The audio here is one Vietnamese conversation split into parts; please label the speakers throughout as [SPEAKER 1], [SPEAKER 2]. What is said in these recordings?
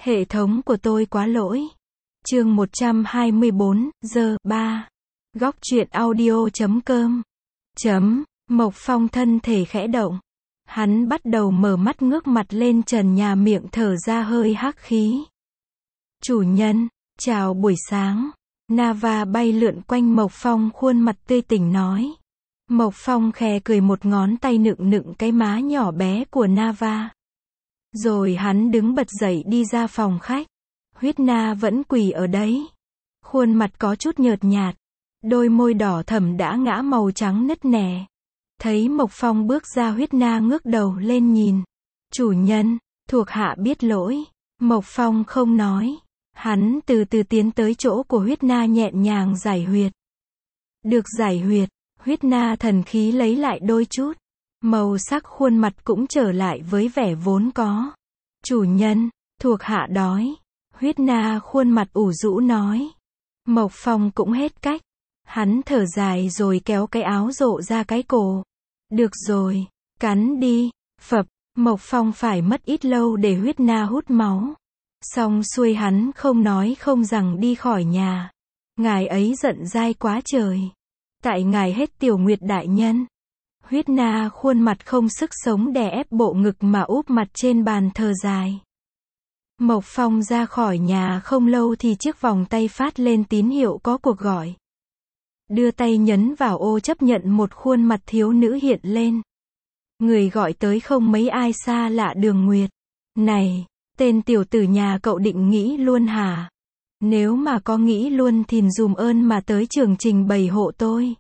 [SPEAKER 1] Hệ thống của tôi quá lỗi. Chương 124, giờ 3. Góc truyện audio.com. Mộc Phong thân thể khẽ động. Hắn bắt đầu mở mắt, ngước mặt lên trần nhà, miệng thở ra hơi hắc khí. Chủ nhân, chào buổi sáng. Nava bay lượn quanh Mộc Phong, khuôn mặt tươi tỉnh nói. Mộc Phong khẽ cười, một ngón tay nựng cái má nhỏ bé của Nava. Rồi hắn đứng bật dậy đi ra phòng khách. Huyết Na vẫn quỳ ở đấy. Khuôn mặt có chút nhợt nhạt. Đôi môi đỏ thẫm đã ngã màu trắng nứt nẻ. Thấy Mộc Phong bước ra, Huyết Na ngước đầu lên nhìn. Chủ nhân, thuộc hạ biết lỗi. Mộc Phong không nói. Hắn từ từ tiến tới chỗ của Huyết Na, nhẹ nhàng giải huyệt. Được giải huyệt, Huyết Na thần khí lấy lại đôi chút. Màu sắc khuôn mặt cũng trở lại với vẻ vốn có. Chủ nhân, thuộc hạ đói. Huyết Na khuôn mặt ủ rũ nói. Mộc Phong cũng hết cách. Hắn thở dài rồi kéo cái áo rộ ra cái cổ. Được rồi, cắn đi. Phập, Mộc Phong phải mất ít lâu để Huyết Na hút máu. Xong xuôi hắn không nói không rằng đi khỏi nhà. Ngài ấy giận dai quá trời. Tại ngài hết Tiểu Nguyệt đại nhân. Huyết Na khuôn mặt không sức sống đè ép bộ ngực mà úp mặt trên bàn thờ dài. Mộc Phong ra khỏi nhà không lâu thì chiếc vòng tay phát lên tín hiệu có cuộc gọi. Đưa tay nhấn vào ô chấp nhận, một khuôn mặt thiếu nữ hiện lên. Người gọi tới không mấy ai xa lạ, Đường Nguyệt. Này, tên tiểu tử nhà cậu định nghĩ luôn hả? Nếu mà có nghĩ luôn thì dùm ơn mà tới trường trình bày hộ tôi.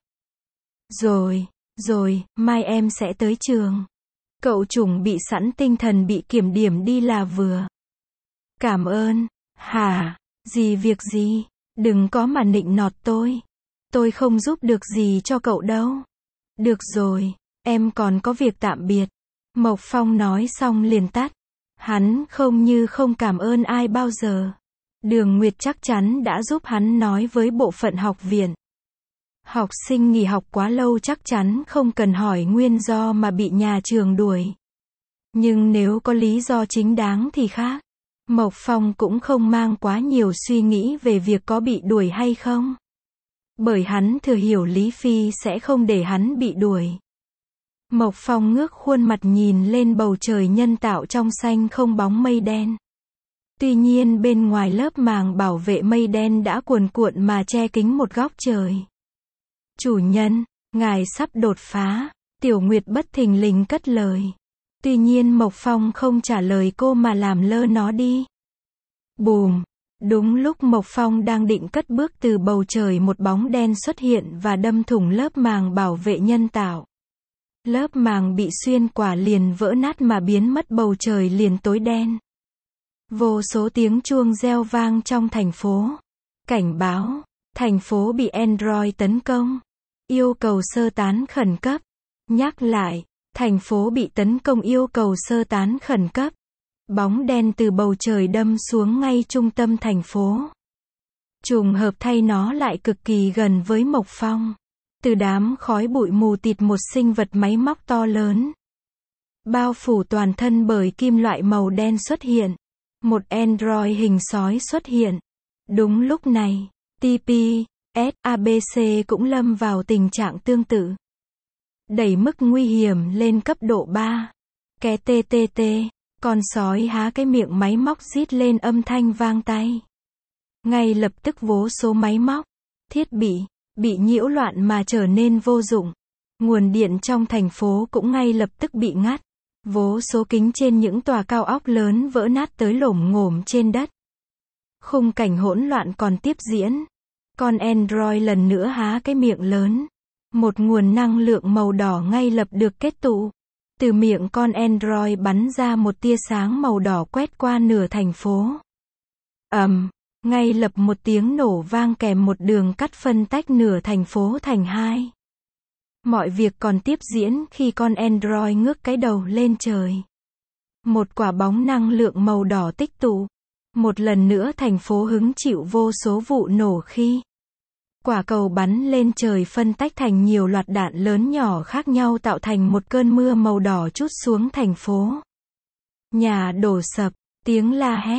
[SPEAKER 1] Rồi, mai em sẽ tới trường. Cậu chuẩn bị sẵn tinh thần bị kiểm điểm đi là vừa. Cảm ơn. Hả? Việc gì? Đừng có mà nịnh nọt tôi. Tôi không giúp được gì cho cậu đâu. Được rồi, em còn có việc, tạm biệt. Mộc Phong nói xong liền tắt. Hắn không như không cảm ơn ai bao giờ. Đường Nguyệt chắc chắn đã giúp hắn nói với bộ phận học viện. Học sinh nghỉ học quá lâu chắc chắn không cần hỏi nguyên do mà bị nhà trường đuổi. Nhưng nếu có lý do chính đáng thì khác. Mộc Phong cũng không mang quá nhiều suy nghĩ về việc có bị đuổi hay không. Bởi hắn thừa hiểu Lý Phi sẽ không để hắn bị đuổi. Mộc Phong ngước khuôn mặt nhìn lên bầu trời nhân tạo trong xanh không bóng mây đen. Tuy nhiên bên ngoài lớp màng bảo vệ mây đen đã cuồn cuộn mà che kín một góc trời. Chủ nhân, ngài sắp đột phá. Tiểu Nguyệt bất thình lình cất lời. Tuy nhiên Mộc Phong không trả lời cô mà làm lơ nó đi. Bùm! Đúng lúc Mộc Phong đang định cất bước, từ bầu trời một bóng đen xuất hiện và đâm thủng lớp màng bảo vệ nhân tạo. Lớp màng bị xuyên qua liền vỡ nát mà biến mất, bầu trời liền tối đen. Vô số tiếng chuông reo vang trong thành phố. Cảnh báo, thành phố bị Android tấn công. Yêu cầu sơ tán khẩn cấp. Nhắc lại, thành phố bị tấn công, yêu cầu sơ tán khẩn cấp. Bóng đen từ bầu trời đâm xuống ngay trung tâm thành phố. Trùng hợp thay nó lại cực kỳ gần với Mộc Phong. Từ đám khói bụi mù tịt, một sinh vật máy móc to lớn, bao phủ toàn thân bởi kim loại màu đen xuất hiện. Một android hình sói xuất hiện. Đúng lúc này, TPS-ABC cũng lâm vào tình trạng tương tự. Đẩy mức nguy hiểm lên cấp độ 3. Cái TTT, con sói há cái miệng, máy móc rít lên âm thanh vang tai. Ngay lập tức vô số máy móc, thiết bị nhiễu loạn mà trở nên vô dụng. Nguồn điện trong thành phố cũng ngay lập tức bị ngắt. Vô số kính trên những tòa cao ốc lớn vỡ nát tới lổm ngổm trên đất. Khung cảnh hỗn loạn còn tiếp diễn. Con Android lần nữa há cái miệng lớn. Một nguồn năng lượng màu đỏ ngay lập được kết tụ. Từ miệng con Android bắn ra một tia sáng màu đỏ quét qua nửa thành phố. Ngay lập một tiếng nổ vang kèm một đường cắt phân tách nửa thành phố thành hai. Mọi việc còn tiếp diễn khi con Android ngước cái đầu lên trời. Một quả bóng năng lượng màu đỏ tích tụ. Một lần nữa thành phố hứng chịu vô số vụ nổ khi quả cầu bắn lên trời, phân tách thành nhiều loạt đạn lớn nhỏ khác nhau, tạo thành một cơn mưa màu đỏ trút xuống thành phố. Nhà đổ sập, tiếng la hét,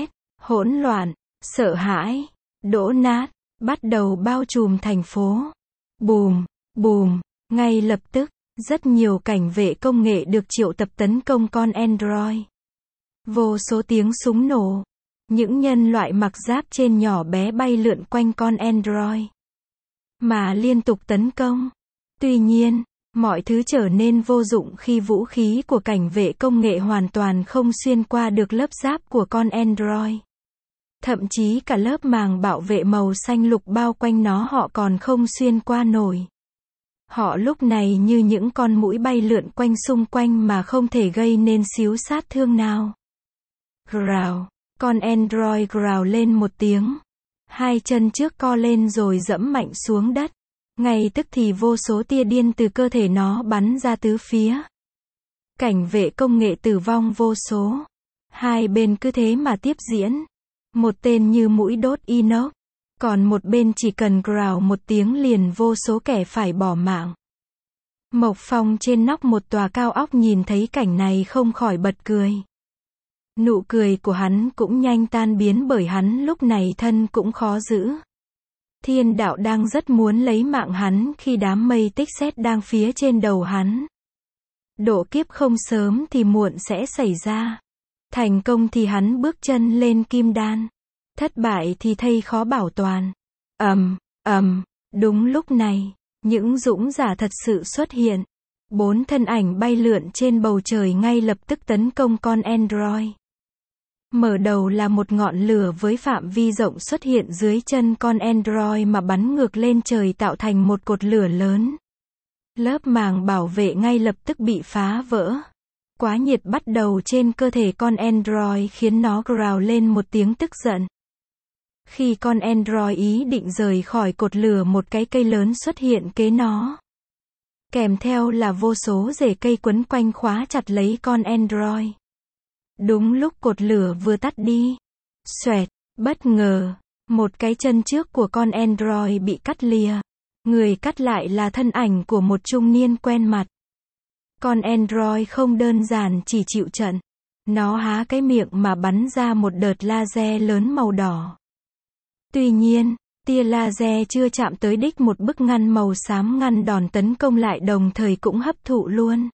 [SPEAKER 1] Hỗn loạn, sợ hãi, đổ nát, bắt đầu bao trùm thành phố. Bùm, bùm, ngay lập tức, rất nhiều cảnh vệ công nghệ được triệu tập tấn công con Android. Vô số tiếng súng nổ. Những nhân loại mặc giáp trên nhỏ bé bay lượn quanh con Android. Mà liên tục tấn công. Tuy nhiên, mọi thứ trở nên vô dụng khi vũ khí của cảnh vệ công nghệ hoàn toàn không xuyên qua được lớp giáp của con Android. Thậm chí cả lớp màng bảo vệ màu xanh lục bao quanh nó họ còn không xuyên qua nổi. Họ lúc này như những con muỗi bay lượn quanh xung quanh mà không thể gây nên xíu sát thương nào. Growl. Con Android growl lên một tiếng. Hai chân trước co lên rồi dẫm mạnh xuống đất. Ngay tức thì vô số tia điên từ cơ thể nó bắn ra tứ phía. Cảnh vệ công nghệ tử vong vô số. Hai bên cứ thế mà tiếp diễn. Một tên như mũi đốt inox. Còn một bên chỉ cần growl một tiếng liền vô số kẻ phải bỏ mạng. Mộc Phong trên nóc một tòa cao ốc nhìn thấy cảnh này không khỏi bật cười. Nụ cười của hắn cũng nhanh tan biến bởi hắn lúc này thân cũng khó giữ. Thiên đạo đang rất muốn lấy mạng hắn khi đám mây tích sét đang phía trên đầu hắn. Độ kiếp không sớm thì muộn sẽ xảy ra. Thành công thì hắn bước chân lên kim đan. Thất bại thì thây khó bảo toàn. Đúng lúc này, những dũng giả thật sự xuất hiện. 4 thân ảnh bay lượn trên bầu trời ngay lập tức tấn công con Android. Mở đầu là một ngọn lửa với phạm vi rộng xuất hiện dưới chân con Android mà bắn ngược lên trời tạo thành một cột lửa lớn. Lớp màng bảo vệ ngay lập tức bị phá vỡ. Quá nhiệt bắt đầu trên cơ thể con Android khiến nó growl lên một tiếng tức giận. Khi con Android ý định rời khỏi cột lửa một cái cây lớn xuất hiện kế nó. Kèm theo là vô số rễ cây quấn quanh khóa chặt lấy con Android. Đúng lúc cột lửa vừa tắt đi. Xoẹt, bất ngờ, một cái chân trước của con Android bị cắt lìa. Người cắt lại là thân ảnh của một trung niên quen mặt. Con Android không đơn giản chỉ chịu trận. Nó há cái miệng mà bắn ra một đợt laser lớn màu đỏ. Tuy nhiên, tia laser chưa chạm tới đích, một bức ngăn màu xám ngăn đòn tấn công lại đồng thời cũng hấp thụ luôn.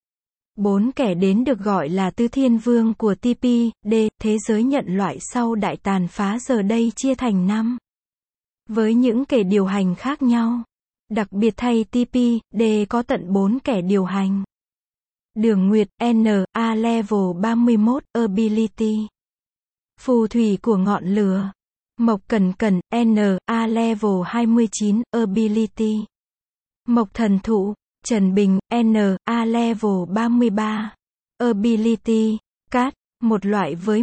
[SPEAKER 1] 4 kẻ đến được gọi là Tứ Thiên Vương của TPD, thế giới nhân loại sau đại tàn phá giờ đây chia thành 5. Với những kẻ điều hành khác nhau. Đặc biệt thay TPD có tận 4 kẻ điều hành. Đường Nguyệt, NA Level 31, Ability. Phù thủy của ngọn lửa. Mộc Cẩn Cẩn, NA Level 29, Ability. Mộc Thần Thụ, Trần Bình, NA Level 33. Ability, Cát, một loại với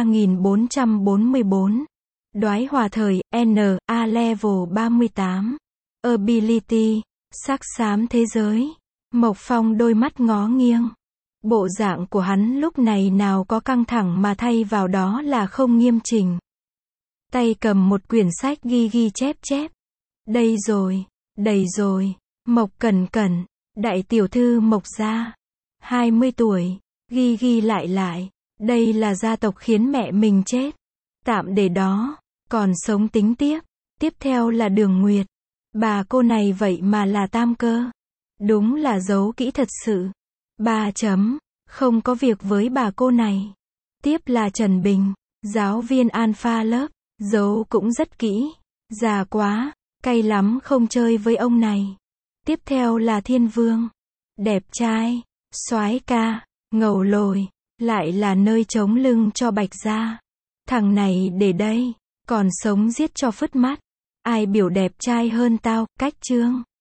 [SPEAKER 1] 13.444. Đoái Hòa Thời, NA Level 38. Ability, Sắc xám thế giới. Mộc Phong đôi mắt ngó nghiêng. Bộ dạng của hắn lúc này nào có căng thẳng mà thay vào đó là không nghiêm chỉnh. Tay cầm một quyển sách ghi chép. Đây rồi, đầy rồi. Mộc Cẩn Cẩn, đại tiểu thư Mộc gia. 20 tuổi, ghi lại. Đây là gia tộc khiến mẹ mình chết. Tạm để đó, còn sống tính tiếp. Tiếp theo là Đường Nguyệt. Bà cô này vậy mà là tam cơ. Đúng là giấu kỹ thật sự. 3 chấm, không có việc với bà cô này. Tiếp là Trần Bình, giáo viên Alpha lớp, giấu cũng rất kỹ. Già quá, cay lắm không chơi với ông này. Tiếp theo là Thiên Vương. Đẹp trai, soái ca, ngầu lồi, lại là nơi chống lưng cho Bạch gia. Thằng này để đây, còn sống giết cho phứt mắt. Ai biểu đẹp trai hơn tao, cách chương.